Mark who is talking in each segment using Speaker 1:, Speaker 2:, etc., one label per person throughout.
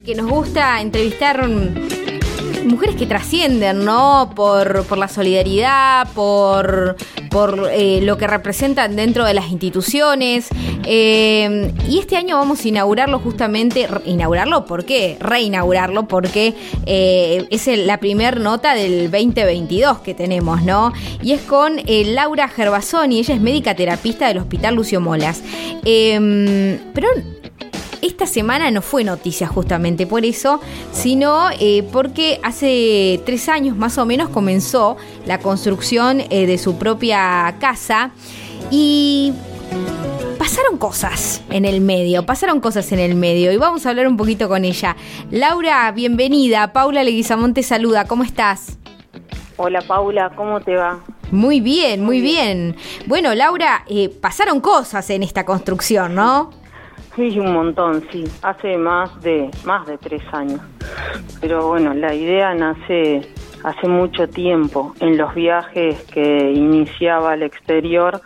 Speaker 1: Que nos gusta entrevistar mujeres que trascienden, ¿no? Por la solidaridad, por lo que representan dentro de las instituciones. Y este año vamos a inaugurarlo justamente. ¿Inaugurarlo? ¿Por qué? Reinaugurarlo, porque es la primer nota del 2022 que tenemos, ¿no? Y es con Laura Gervasoni. Ella es médica terapista del Hospital Lucio Molas. Pero esta semana no fue noticia justamente por eso, sino porque hace 3 años más o menos comenzó la construcción de su propia casa y pasaron cosas en el medio y vamos a hablar un poquito con ella. Laura, bienvenida. Paula Leguizamón te saluda. ¿Cómo estás?
Speaker 2: Hola Paula, ¿cómo te va?
Speaker 1: Muy bien. Bueno, Laura, pasaron cosas en esta construcción, ¿no?
Speaker 2: Sí, un montón, sí. Hace más de 3 años. Pero bueno, la idea nace hace mucho tiempo, en los viajes que iniciaba al exterior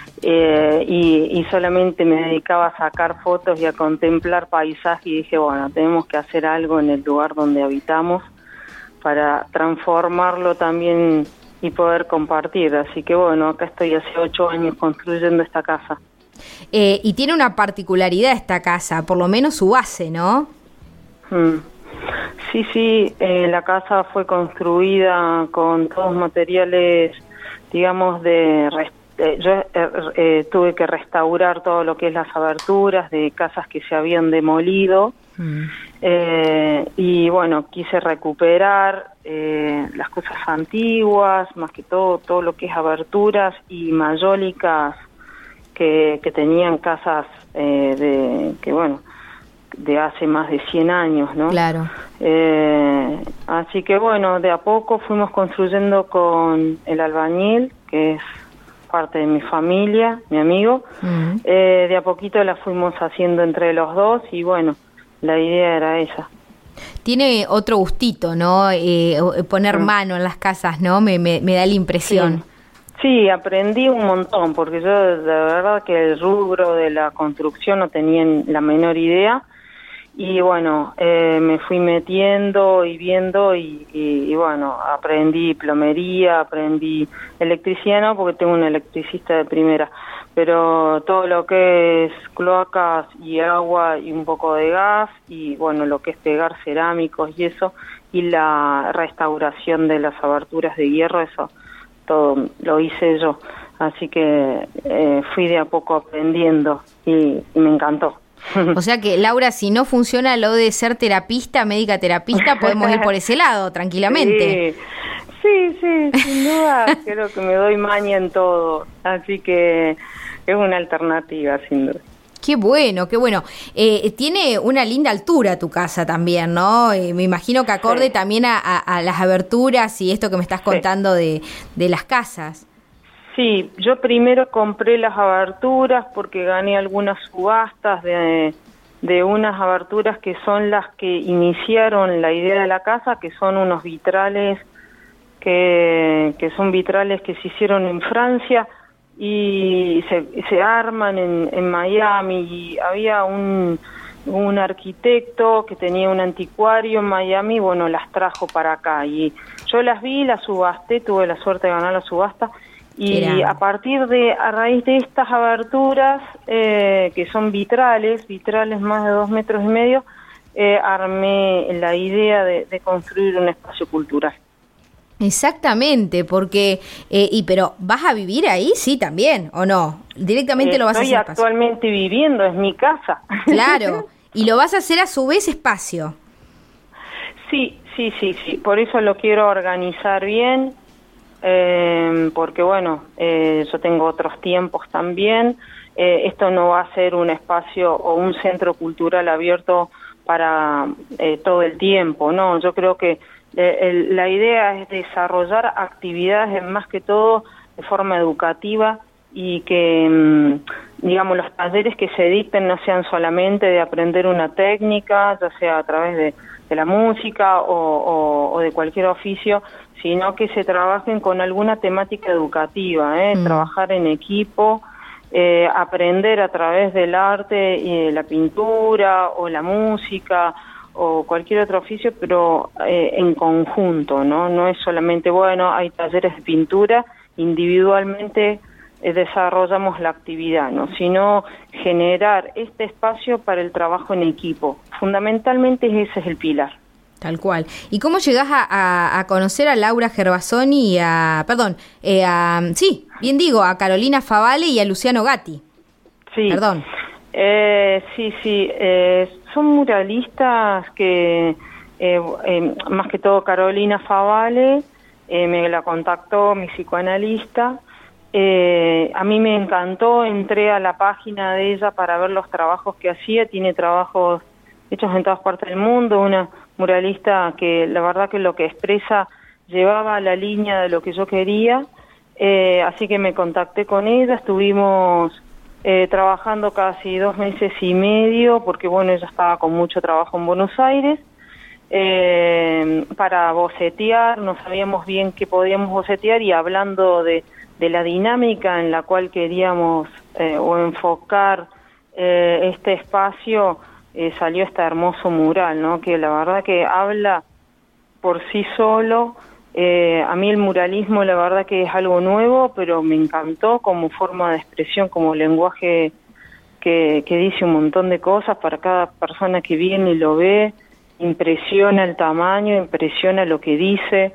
Speaker 2: y solamente me dedicaba a sacar fotos y a contemplar paisajes y dije, bueno, tenemos que hacer algo en el lugar donde habitamos para transformarlo también y poder compartir. Así que bueno, acá estoy hace 8 años construyendo esta casa.
Speaker 1: Y tiene una particularidad esta casa, por lo menos su base, ¿no?
Speaker 2: Sí, la casa fue construida con todos materiales, digamos, yo tuve que restaurar todo lo que es las aberturas de casas que se habían demolido. Y bueno, quise recuperar las cosas antiguas, más que todo lo que es aberturas y mayólicas que tenían casas de hace más de 100 años, ¿no?
Speaker 1: Claro.
Speaker 2: Así que bueno, de a poco fuimos construyendo con el albañil, que es parte de mi familia, mi amigo. De a poquito la fuimos haciendo entre los dos y bueno, la idea era esa.
Speaker 1: Tiene otro gustito, ¿no? Poner mano en las casas, ¿no? Me da la impresión.
Speaker 2: Sí, aprendí un montón, porque yo de verdad que el rubro de la construcción no tenía la menor idea. Y bueno, me fui metiendo y viendo y bueno, aprendí plomería, aprendí electricidad, no, porque tengo un electricista de primera, pero todo lo que es cloacas y agua y un poco de gas y bueno, lo que es pegar cerámicos y eso, y la restauración de las aberturas de hierro, eso todo lo hice yo. Así que fui de a poco aprendiendo y me encantó.
Speaker 1: O sea que, Laura, si no funciona lo de ser terapista, médica terapista, podemos ir por ese lado, tranquilamente.
Speaker 2: Sí, sin duda, creo que me doy maña en todo, así que es una alternativa, sin duda.
Speaker 1: Qué bueno. Tiene una linda altura tu casa también, ¿no? Me imagino que acorde también a las aberturas y esto que me estás contando de las casas.
Speaker 2: Sí, yo primero compré las aberturas porque gané algunas subastas de unas aberturas que son las que iniciaron la idea de la casa, que son unos vitrales que son vitrales que se hicieron en Francia y se arman en Miami, y había un arquitecto que tenía un anticuario en Miami, bueno, las trajo para acá y yo las vi, las subasté, tuve la suerte de ganar la subasta. Y a raíz de estas aberturas, que son vitrales más de 2,5 metros, armé la idea de construir un espacio cultural.
Speaker 1: Exactamente, porque, pero ¿vas a vivir ahí? Sí, también, ¿o no? Directamente lo vas a hacer
Speaker 2: espacio. Estoy actualmente viviendo, es mi casa.
Speaker 1: Claro, y lo vas a hacer a su vez espacio.
Speaker 2: Sí, por eso lo quiero organizar bien. Porque bueno, yo tengo otros tiempos también. Esto no va a ser un espacio o un centro cultural abierto para todo el tiempo, no. Yo creo que la idea es desarrollar actividades más que todo de forma educativa y que digamos los talleres que se dicten no sean solamente de aprender una técnica, ya sea a través de la música o de cualquier oficio, sino que se trabajen con alguna temática educativa, trabajar en equipo, aprender a través del arte y de la pintura o la música o cualquier otro oficio, pero en conjunto, ¿no? No es solamente, bueno, hay talleres de pintura, individualmente desarrollamos la actividad, ¿no? Sino generar este espacio para el trabajo en equipo. Fundamentalmente ese es el pilar.
Speaker 1: Tal cual. ¿Y cómo llegás a conocer a Laura Gervasoni y a Carolina Favale y a Luciano Gatti?
Speaker 2: Sí.
Speaker 1: Perdón.
Speaker 2: Sí. Son muralistas que, más que todo Carolina Favale, me la contactó mi psicoanalista. A mí me encantó, entré a la página de ella para ver los trabajos que hacía. Tiene trabajos hechos en todas partes del mundo, una muralista que la verdad que lo que expresa llevaba la línea de lo que yo quería, así que me contacté con ella, estuvimos trabajando casi 2 meses y medio, porque bueno, ella estaba con mucho trabajo en Buenos Aires, para bocetear, no sabíamos bien qué podíamos bocetear, y hablando de la dinámica en la cual queríamos o enfocar este espacio, salió este hermoso mural, ¿no? Que la verdad que habla por sí solo. A mí el muralismo la verdad que es algo nuevo, pero me encantó como forma de expresión, como lenguaje que dice un montón de cosas para cada persona que viene y lo ve. Impresiona el tamaño, impresiona lo que dice,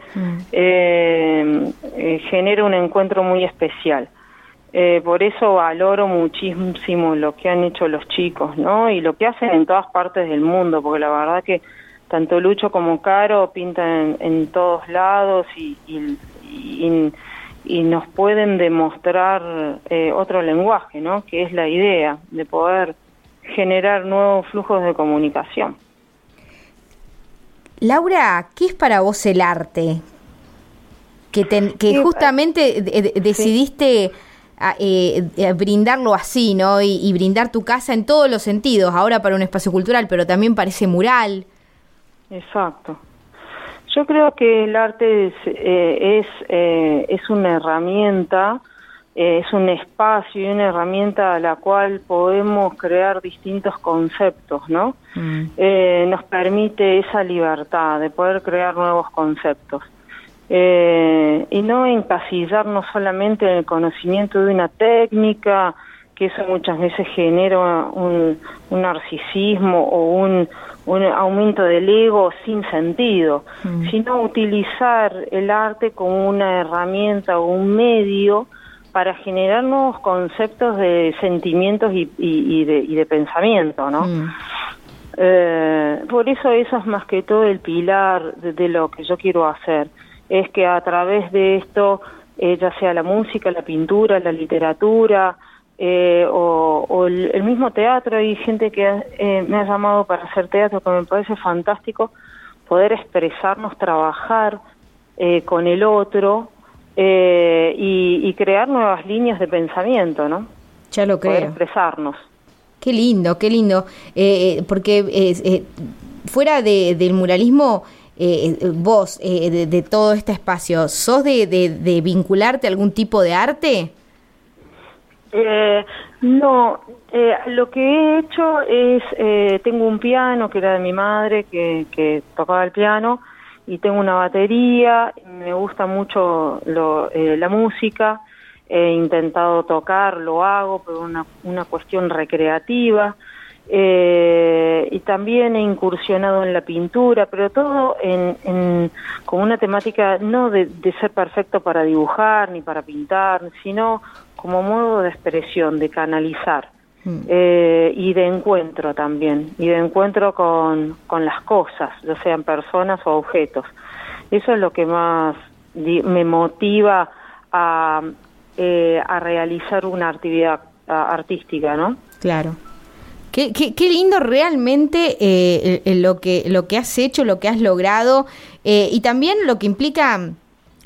Speaker 2: genera un encuentro muy especial. Por eso valoro muchísimo lo que han hecho los chicos, ¿no? Y lo que hacen en todas partes del mundo, porque la verdad que tanto Lucho como Caro pintan en todos lados y nos pueden demostrar otro lenguaje, ¿no? Que es la idea de poder generar nuevos flujos de comunicación.
Speaker 1: Laura, ¿qué es para vos el arte? Que justamente decidiste brindarlo así, ¿no? Y brindar tu casa en todos los sentidos, ahora para un espacio cultural, pero también para ese mural.
Speaker 2: Exacto. Yo creo que el arte es una herramienta, es un espacio y una herramienta a la cual podemos crear distintos conceptos, ¿no? Nos permite esa libertad de poder crear nuevos conceptos. Y no encasillarnos solamente en el conocimiento de una técnica, que eso muchas veces genera un narcisismo o un aumento del ego sin sentido, sino utilizar el arte como una herramienta o un medio para generar nuevos conceptos de sentimientos y de pensamiento, ¿no? Por eso es más que todo el pilar de lo que yo quiero hacer, es que a través de esto, ya sea la música, la pintura, la literatura, o el mismo teatro, hay gente que me ha llamado para hacer teatro, que me parece fantástico poder expresarnos, trabajar con el otro, y crear nuevas líneas de pensamiento, ¿no?
Speaker 1: Ya lo creo.
Speaker 2: Poder expresarnos.
Speaker 1: Qué lindo, porque fuera del muralismo, vos, de todo este espacio, ¿sos de vincularte a algún tipo de arte?
Speaker 2: No, lo que he hecho es, tengo un piano que era de mi madre, que tocaba el piano, y tengo una batería, me gusta mucho la música, he intentado tocar, lo hago, pero una cuestión recreativa, y también he incursionado en la pintura, pero todo con una temática no de ser perfecto para dibujar ni para pintar, sino como modo de expresión, de canalizar, y de encuentro también, y de encuentro con las cosas, ya sean personas o objetos. Eso es lo que más me motiva a realizar una actividad artística, ¿no?
Speaker 1: Claro. Qué lindo realmente lo que has hecho, lo que has logrado, y también lo que implica.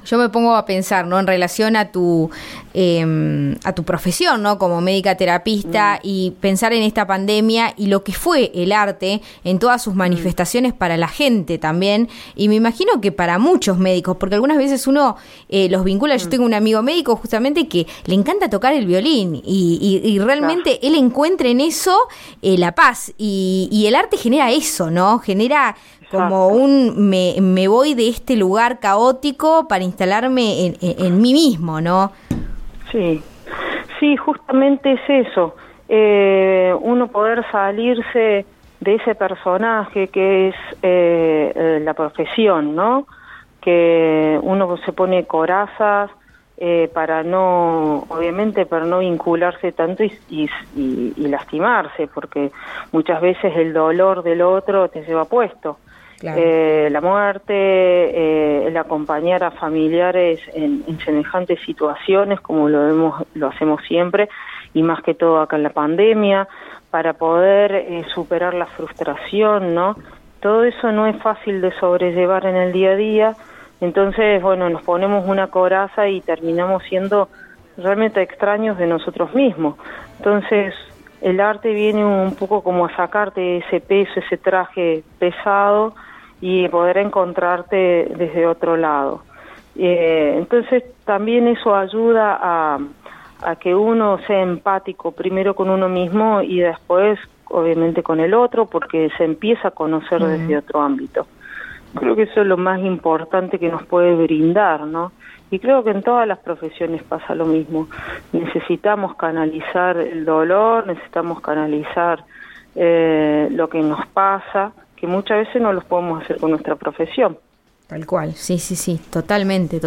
Speaker 1: Yo me pongo a pensar, ¿no? En relación a tu profesión, ¿no? Como médica terapista y pensar en esta pandemia y lo que fue el arte en todas sus manifestaciones para la gente también. Y me imagino que para muchos médicos, porque algunas veces uno los vincula. Yo tengo un amigo médico justamente que le encanta tocar el violín y realmente él encuentra en eso la paz. Y el arte genera eso, ¿no? Genera como me voy de este lugar caótico para instalarme en mí mismo, ¿no?
Speaker 2: Sí, justamente es eso, uno poder salirse de ese personaje que es la profesión, ¿no? Que uno se pone corazas obviamente para no vincularse tanto y lastimarse, porque muchas veces el dolor del otro te lleva puesto. Claro. La muerte, el acompañar a familiares en semejantes situaciones como lo hacemos siempre, y más que todo acá en la pandemia, para poder superar la frustración, ¿no? Todo eso no es fácil de sobrellevar en el día a día, entonces, bueno, nos ponemos una coraza y terminamos siendo realmente extraños de nosotros mismos. Entonces, el arte viene un poco como a sacarte ese peso, ese traje pesado y poder encontrarte desde otro lado. Entonces también eso ayuda a que uno sea empático primero con uno mismo y después obviamente con el otro, porque se empieza a conocer desde otro ámbito. Creo que eso es lo más importante que nos puede brindar, ¿no? Y creo que en todas las profesiones pasa lo mismo. Necesitamos canalizar el dolor, necesitamos canalizar lo que nos pasa, que muchas veces no los podemos hacer con nuestra profesión.
Speaker 1: Tal cual, sí, totalmente.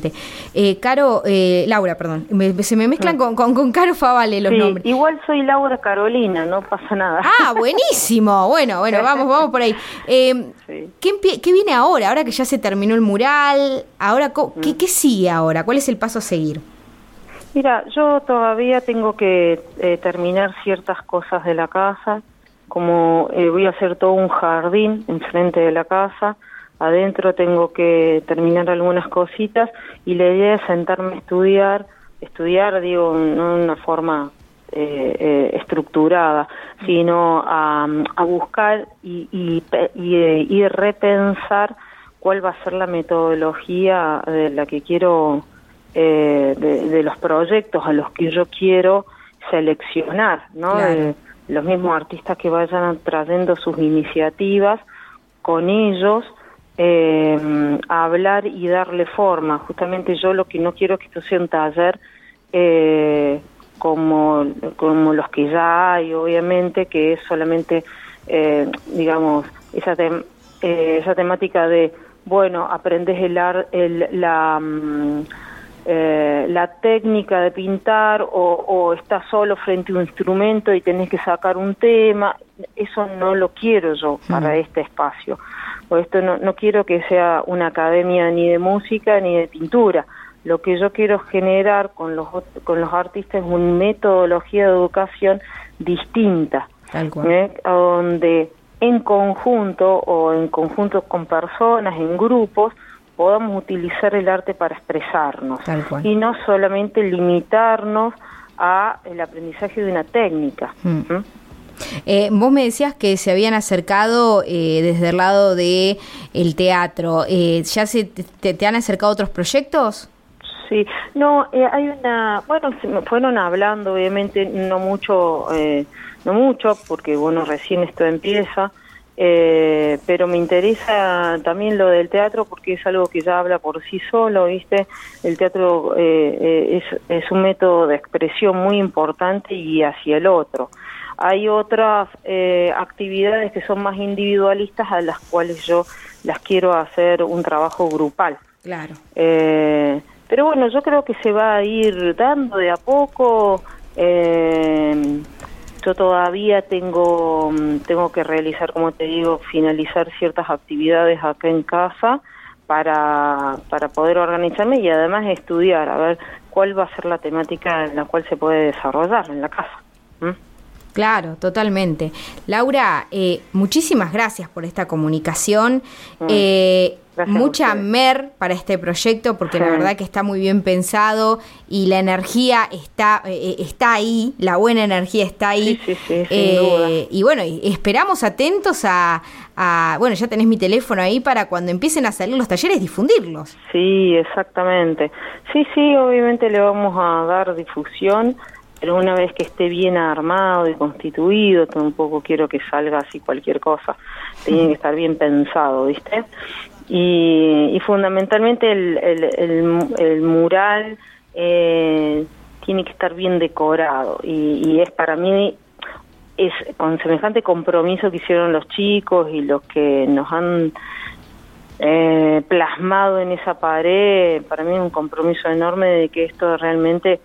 Speaker 1: Laura, perdón, se me mezclan con Caro Favale los nombres.
Speaker 2: Igual soy Laura Carolina, no pasa nada.
Speaker 1: Ah, buenísimo, bueno, vamos por ahí. ¿Qué viene ahora? Ahora que ya se terminó el mural, ahora ¿qué sigue ahora? ¿Cuál es el paso a seguir?
Speaker 2: Mira, yo todavía tengo que terminar ciertas cosas de la casa, como voy a hacer todo un jardín enfrente de la casa. Adentro tengo que terminar algunas cositas y la idea es sentarme a estudiar, digo, no de una forma estructurada, sino a buscar y repensar cuál va a ser la metodología de la que quiero, de los proyectos a los que yo quiero seleccionar, ¿no?
Speaker 1: Claro.
Speaker 2: Los mismos artistas que vayan trayendo sus iniciativas, con ellos a hablar y darle forma. Justamente yo lo que no quiero es que esto sea un taller como los que ya hay, obviamente, que es solamente, digamos, esa temática de, bueno, aprendes la técnica de pintar o estás solo frente a un instrumento y tenés que sacar un tema. Eso no lo quiero yo para este espacio. O esto no quiero que sea una academia ni de música ni de pintura. Lo que yo quiero generar con los artistas es una metodología de educación distinta,
Speaker 1: tal cual.
Speaker 2: Donde en conjunto o en conjunto con personas, en grupos, podamos utilizar el arte para expresarnos y no solamente limitarnos a el aprendizaje de una técnica.
Speaker 1: Vos me decías que se habían acercado desde el lado de el teatro. ¿Ya te han acercado otros proyectos?
Speaker 2: Sí, no, hay se me fueron hablando, obviamente no mucho, porque bueno, recién esto empieza, pero me interesa también lo del teatro porque es algo que ya habla por sí solo, ¿viste? El teatro es un método de expresión muy importante y hacia el otro. Hay otras actividades que son más individualistas a las cuales yo las quiero hacer un trabajo grupal.
Speaker 1: Claro.
Speaker 2: Pero bueno, yo creo que se va a ir dando de a poco. Yo todavía tengo que realizar, como te digo, finalizar ciertas actividades acá en casa para poder organizarme y además estudiar, a ver cuál va a ser la temática en la cual se puede desarrollar en la casa.
Speaker 1: Claro, totalmente. Laura, muchísimas gracias por esta comunicación. Mucha para este proyecto, porque la verdad que está muy bien pensado y la energía está ahí, la buena energía está ahí.
Speaker 2: Sí, sin duda.
Speaker 1: Y bueno, esperamos atentos bueno, ya tenés mi teléfono ahí para cuando empiecen a salir los talleres difundirlos.
Speaker 2: Sí, exactamente. Sí, obviamente le vamos a dar difusión, pero una vez que esté bien armado y constituido, tampoco quiero que salga así cualquier cosa. Tiene que estar bien pensado, ¿viste? Y fundamentalmente el mural tiene que estar bien decorado y es para mí es con semejante compromiso que hicieron los chicos y los que nos han plasmado en esa pared. Para mí es un compromiso enorme de que esto realmente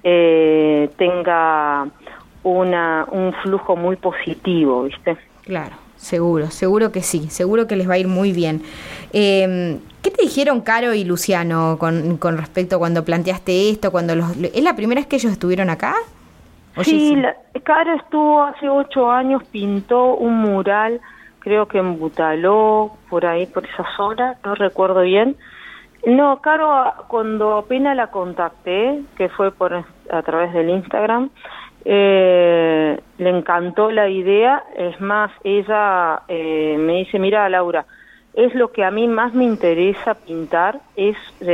Speaker 2: tenga un flujo muy positivo, ¿viste?
Speaker 1: Claro. Seguro que sí, seguro que les va a ir muy bien. ¿Qué te dijeron Caro y Luciano con respecto a cuando planteaste esto? ¿Es la primera vez que ellos estuvieron acá?
Speaker 2: Sí, Caro estuvo hace 8 años, pintó un mural, creo que en Butaló, por ahí, por esa zona, no recuerdo bien. No, Caro, cuando apenas la contacté, que fue a través del Instagram, le encantó la idea. Es más, ella me dice, mira Laura, es lo que a mí más me interesa pintar, es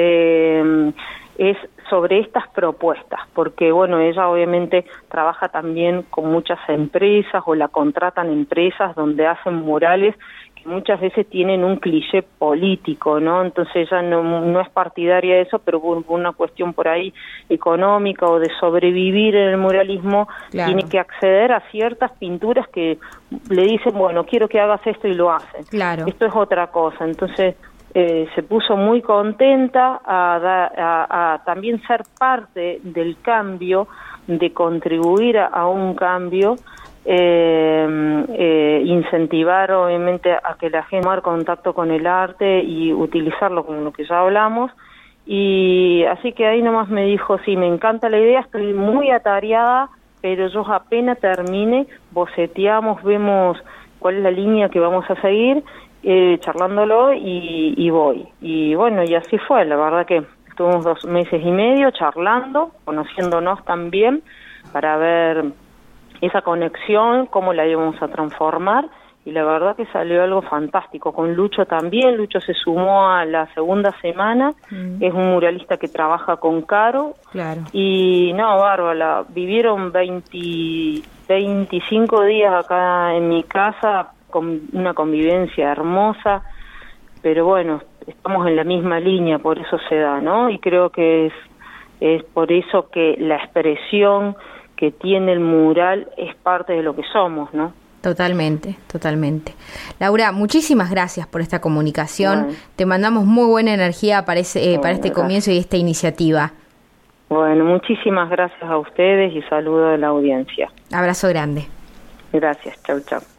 Speaker 2: sobre estas propuestas, porque bueno, ella obviamente trabaja también con muchas empresas o la contratan empresas donde hacen murales que muchas veces tienen un cliché político, ¿no? Entonces ella no es partidaria de eso, pero por una cuestión por ahí económica o de sobrevivir en el muralismo, claro, tiene que acceder a ciertas pinturas que le dicen, bueno, quiero que hagas esto y lo hacen. Claro. Esto es otra cosa. Entonces se puso muy contenta a también ser parte del cambio, de contribuir a un cambio, incentivar obviamente a que la gente tomar contacto con el arte y utilizarlo como lo que ya hablamos. Y así que ahí nomás me dijo, sí, me encanta la idea, estoy muy atareada, pero yo apenas termine, boceteamos, vemos cuál es la línea que vamos a seguir, charlándolo y voy. Y bueno, y así fue, la verdad que estuvimos 2 meses y medio charlando, conociéndonos también, para ver esa conexión, cómo la íbamos a transformar, y la verdad que salió algo fantástico. Con Lucho también, Lucho se sumó a la segunda semana, es un muralista que trabaja con Caro, claro, y no, bárbara, vivieron 25 días acá en mi casa, con una convivencia hermosa, pero bueno, estamos en la misma línea, por eso se da, ¿no? Y creo que es por eso que la expresión que tiene el mural es parte de lo que somos, ¿no?
Speaker 1: Totalmente. Laura, muchísimas gracias por esta comunicación. Bueno. Te mandamos muy buena energía para este comienzo y esta iniciativa.
Speaker 2: Bueno, muchísimas gracias a ustedes y saludo a la audiencia.
Speaker 1: Abrazo grande.
Speaker 2: Gracias, chau.